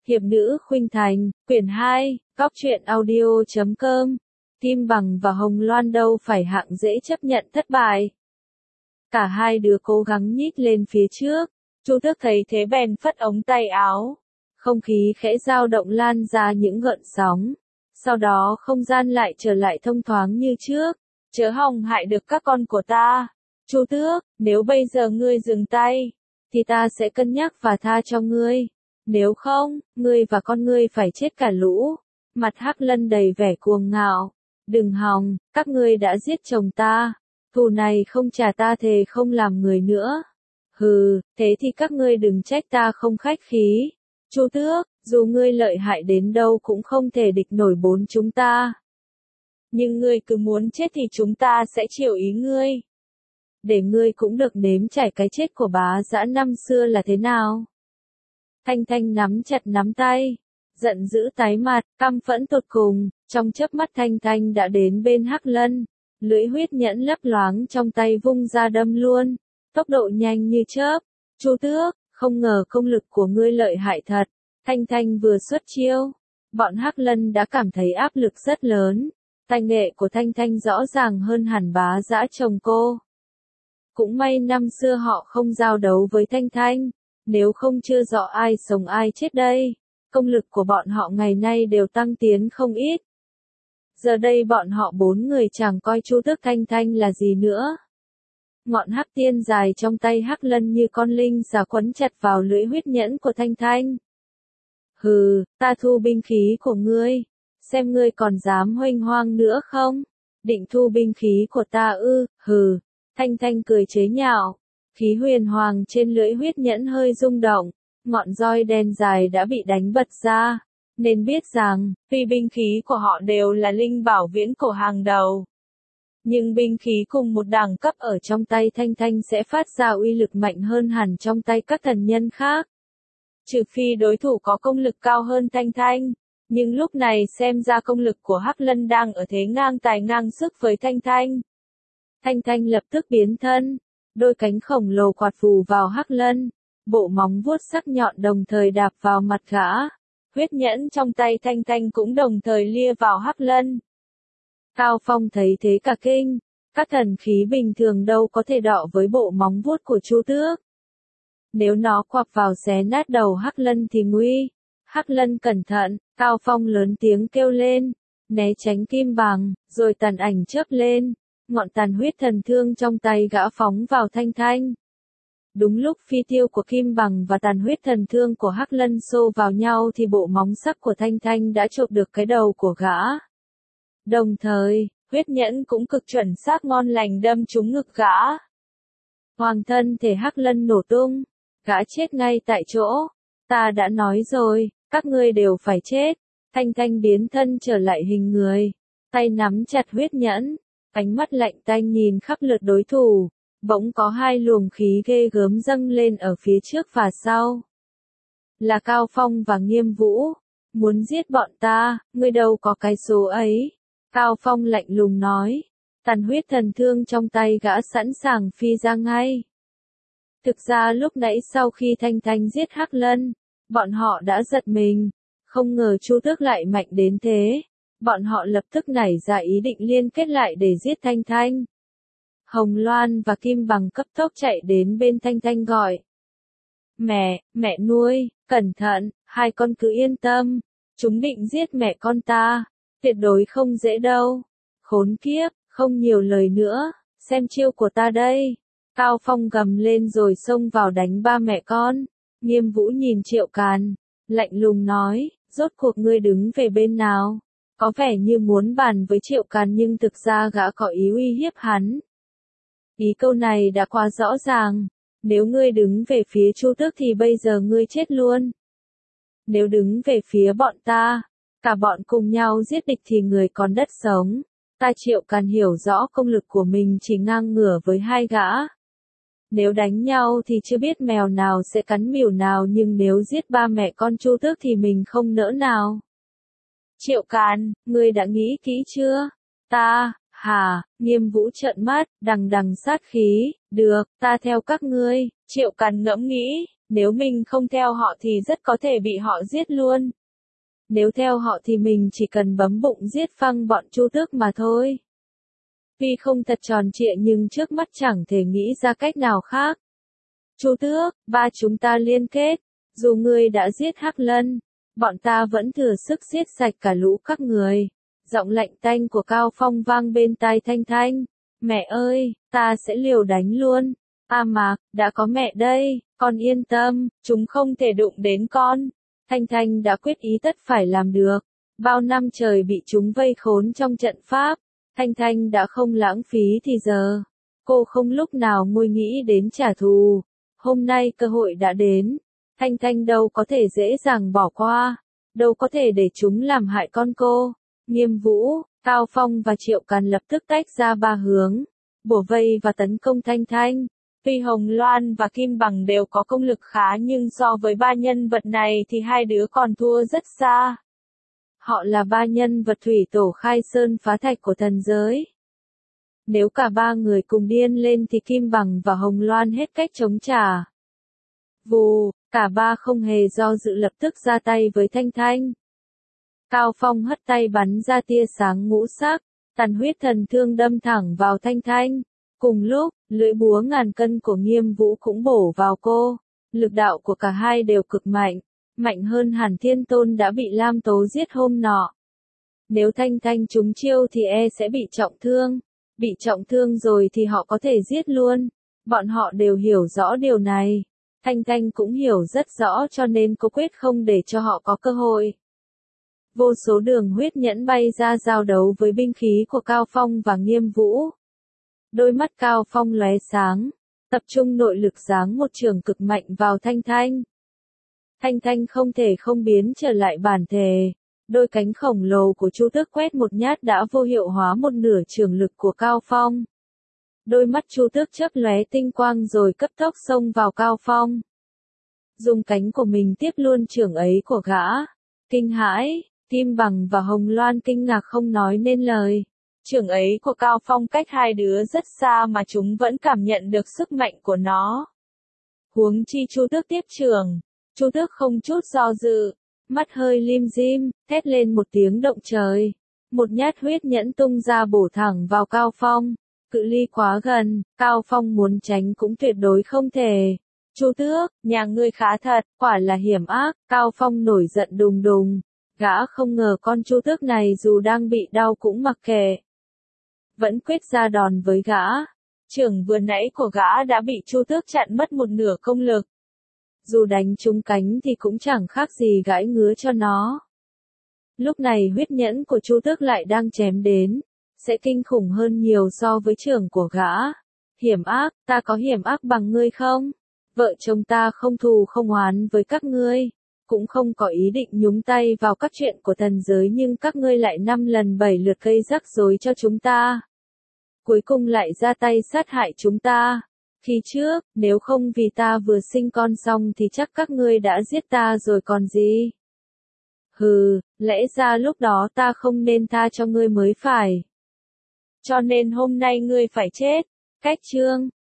Hiệp nữ khuynh thành, quyển 2, góc truyện audio.com. Kim Bằng và Hồng Loan đâu phải hạng dễ chấp nhận thất bại. Cả hai đứa cố gắng nhích lên phía trước. Chu Tước thấy thế bèn phất ống tay áo. Không khí khẽ dao động lan ra những gợn sóng. Sau đó không gian lại trở lại thông thoáng như trước. Chớ hòng hại được các con của ta. Chu Tước, nếu bây giờ ngươi dừng tay, thì ta sẽ cân nhắc và tha cho ngươi. Nếu không, ngươi và con ngươi phải chết cả lũ. Mặt Hắc Lân đầy vẻ cuồng ngạo. Đừng hòng, các ngươi đã giết chồng ta. Thù này không trả ta thề không làm người nữa. Hừ, thế thì các ngươi đừng trách ta không khách khí. Chu Tước, dù ngươi lợi hại đến đâu cũng không thể địch nổi bốn chúng ta. Nhưng ngươi cứ muốn chết thì chúng ta sẽ chiều ý ngươi. Để ngươi cũng được nếm trải cái chết của bá dã năm xưa là thế nào. Thanh Thanh nắm chặt nắm tay, giận dữ tái mặt, căm phẫn tột cùng, trong chớp mắt Thanh Thanh đã đến bên Hắc Lân, lưỡi huyết nhẫn lấp loáng trong tay vung ra đâm luôn, tốc độ nhanh như chớp. Chu Tước, không ngờ công lực của ngươi lợi hại thật. Thanh Thanh vừa xuất chiêu, bọn Hắc Lân đã cảm thấy áp lực rất lớn. Tài nghệ của Thanh Thanh rõ ràng hơn hẳn bá dã chồng cô. Cũng may năm xưa họ không giao đấu với Thanh Thanh. Nếu không chưa rõ ai sống ai chết đây, công lực của bọn họ ngày nay đều tăng tiến không ít. Giờ đây bọn họ bốn người chẳng coi Chu Tước Thanh Thanh là gì nữa. Ngọn hắc tiên dài trong tay Hắc Lân như con linh xà quấn chặt vào lưỡi huyết nhẫn của Thanh Thanh. Hừ, ta thu binh khí của ngươi, xem ngươi còn dám huênh hoang nữa không? Định thu binh khí của ta ư? Hừ, Thanh Thanh cười chế nhạo. Khí huyền hoàng trên lưỡi huyết nhẫn hơi rung động, ngọn roi đen dài đã bị đánh bật ra, nên biết rằng, tuy binh khí của họ đều là linh bảo viễn cổ hàng đầu. Nhưng binh khí cùng một đẳng cấp ở trong tay Thanh Thanh sẽ phát ra uy lực mạnh hơn hẳn trong tay các thần nhân khác. Trừ phi đối thủ có công lực cao hơn Thanh Thanh, nhưng lúc này xem ra công lực của Hắc Lân đang ở thế ngang tài ngang sức với Thanh Thanh. Thanh Thanh lập tức biến thân. Đôi cánh khổng lồ quạt phù vào Hắc Lân, bộ móng vuốt sắc nhọn đồng thời đạp vào mặt gã. Huyết nhẫn trong tay Thanh Thanh cũng đồng thời lia vào Hắc Lân. Cao Phong thấy thế cả kinh, các thần khí bình thường đâu có thể đọ với bộ móng vuốt của Chu Tước. Nếu nó quặp vào xé nát đầu Hắc Lân thì nguy. Hắc Lân cẩn thận, Cao Phong lớn tiếng kêu lên, né tránh Kim Bằng, rồi tàn ảnh chớp lên. Ngọn tàn huyết thần thương trong tay gã phóng vào Thanh Thanh. Đúng lúc phi tiêu của Kim Bằng và tàn huyết thần thương của Hắc Lân xô vào nhau thì bộ móng sắc của Thanh Thanh đã chộp được cái đầu của gã. Đồng thời, huyết nhẫn cũng cực chuẩn xác ngon lành đâm trúng ngực gã. Hoàng thân thể Hắc Lân nổ tung, gã chết ngay tại chỗ. Ta đã nói rồi, các ngươi đều phải chết. Thanh Thanh biến thân trở lại hình người, tay nắm chặt huyết nhẫn. Ánh mắt lạnh tanh nhìn khắp lượt đối thủ, bỗng có hai luồng khí ghê gớm dâng lên ở phía trước và sau. Là Cao Phong và Nghiêm Vũ, muốn giết bọn ta, ngươi đâu có cái số ấy. Cao Phong lạnh lùng nói, tàn huyết thần thương trong tay gã sẵn sàng phi ra ngay. Thực ra lúc nãy sau khi Thanh Thanh giết Hắc Lân, bọn họ đã giật mình, không ngờ Chu Tước lại mạnh đến thế. Bọn họ lập tức nảy ra ý định liên kết lại để giết Thanh Thanh. Hồng Loan và Kim Bằng cấp tốc chạy đến bên Thanh Thanh gọi. Mẹ nuôi, cẩn thận, hai con cứ yên tâm. Chúng định giết mẹ con ta, tuyệt đối không dễ đâu. Khốn kiếp, không nhiều lời nữa, xem chiêu của ta đây. Cao Phong gầm lên rồi xông vào đánh ba mẹ con. Nghiêm Vũ nhìn Triệu Càn, lạnh lùng nói, rốt cuộc ngươi đứng về bên nào? Có vẻ như muốn bàn với Triệu Càn nhưng thực ra gã có ý uy hiếp hắn. Ý câu này đã quá rõ ràng. Nếu ngươi đứng về phía Chu Tước thì bây giờ ngươi chết luôn. Nếu đứng về phía bọn ta, cả bọn cùng nhau giết địch thì người còn đất sống. Ta Triệu Càn hiểu rõ công lực của mình chỉ ngang ngửa với hai gã. Nếu đánh nhau thì chưa biết mèo nào sẽ cắn mèo nào, nhưng nếu giết ba mẹ con Chu Tước thì mình không nỡ nào. Triệu Càn, ngươi đã nghĩ kỹ chưa? Ta, Hả, Nghiêm Vũ trợn mắt, đằng đằng sát khí, được, ta theo các ngươi, Triệu Càn ngẫm nghĩ, nếu mình không theo họ thì rất có thể bị họ giết luôn. Nếu theo họ thì mình chỉ cần bấm bụng giết phăng bọn Chu Tước mà thôi. Tuy không thật tròn trịa nhưng trước mắt chẳng thể nghĩ ra cách nào khác. Chu Tước, ba chúng ta liên kết, dù ngươi đã giết Hắc Lân, bọn ta vẫn thừa sức giết sạch cả lũ các người. Giọng lạnh tanh của Cao Phong vang bên tai Thanh Thanh. Mẹ ơi, ta sẽ liều đánh luôn. A Mạc, đã có mẹ đây, con yên tâm, chúng không thể đụng đến con. Thanh Thanh đã quyết ý tất phải làm được. Bao năm trời bị chúng vây khốn trong trận pháp, Thanh Thanh đã không lãng phí thì giờ. Cô không lúc nào nguôi nghĩ đến trả thù. Hôm nay cơ hội đã đến. Thanh Thanh đâu có thể dễ dàng bỏ qua. Đâu có thể để chúng làm hại con cô. Nghiêm Vũ, Cao Phong và Triệu Càn lập tức tách ra ba hướng. Bổ vây và tấn công Thanh Thanh. Tuy Hồng Loan và Kim Bằng đều có công lực khá nhưng so với ba nhân vật này thì hai đứa còn thua rất xa. Họ là ba nhân vật thủy tổ khai sơn phá thạch của thần giới. Nếu cả ba người cùng điên lên thì Kim Bằng và Hồng Loan hết cách chống trả. Vù, cả ba không hề do dự lập tức ra tay với Thanh Thanh. Cao Phong hất tay bắn ra tia sáng ngũ sắc, tàn huyết thần thương đâm thẳng vào Thanh Thanh. Cùng lúc, lưỡi búa ngàn cân của Nghiêm Vũ cũng bổ vào cô. Lực đạo của cả hai đều cực mạnh, mạnh hơn hẳn Thiên Tôn đã bị Lam Tố giết hôm nọ. Nếu Thanh Thanh trúng chiêu thì sẽ bị trọng thương. Bị trọng thương rồi thì họ có thể giết luôn. Bọn họ đều hiểu rõ điều này. Thanh Thanh cũng hiểu rất rõ cho nên cô quyết không để cho họ có cơ hội. Vô số đường huyết nhẫn bay ra giao đấu với binh khí của Cao Phong và Nghiêm Vũ. Đôi mắt Cao Phong lóe sáng, tập trung nội lực giáng một trường cực mạnh vào Thanh Thanh. Thanh Thanh không thể không biến trở lại bản thể. Đôi cánh khổng lồ của Chu Tước quét một nhát đã vô hiệu hóa một nửa trường lực của Cao Phong. Đôi mắt Chu Tước chớp lóe tinh quang rồi cấp tốc xông vào Cao Phong. Dùng cánh của mình tiếp luôn trường ấy của gã. Kinh hãi, Kim Bằng và Hồng Loan kinh ngạc không nói nên lời. Trường ấy của Cao Phong cách hai đứa rất xa mà chúng vẫn cảm nhận được sức mạnh của nó. Huống chi Chu Tước tiếp trường. Chu Tước không chút do dự, mắt hơi lim dim, thét lên một tiếng động trời. Một nhát huyết nhẫn tung ra bổ thẳng vào Cao Phong. Cự ly quá gần, Cao Phong muốn tránh cũng tuyệt đối không thể. Chu Tước, nhà ngươi khá thật, quả là hiểm ác. Cao Phong nổi giận đùng đùng. Gã không ngờ con Chu Tước này dù đang bị đau cũng mặc kệ. Vẫn quyết ra đòn với gã. Trường vừa nãy của gã đã bị Chu Tước chặn mất một nửa công lực. Dù đánh trúng cánh thì cũng chẳng khác gì gãi ngứa cho nó. Lúc này huyết nhẫn của Chu Tước lại đang chém đến. Sẽ kinh khủng hơn nhiều so với trường của gã. Hiểm ác, ta có hiểm ác bằng ngươi không? Vợ chồng ta không thù không oán với các ngươi. Cũng không có ý định nhúng tay vào các chuyện của thần giới nhưng các ngươi lại 5 lần 7 lượt gây rắc rối cho chúng ta. Cuối cùng lại ra tay sát hại chúng ta. Khi trước, nếu không vì ta vừa sinh con xong thì chắc các ngươi đã giết ta rồi còn gì. Hừ, lẽ ra lúc đó ta không nên tha cho ngươi mới phải. Cho nên hôm nay ngươi phải chết. Cách chương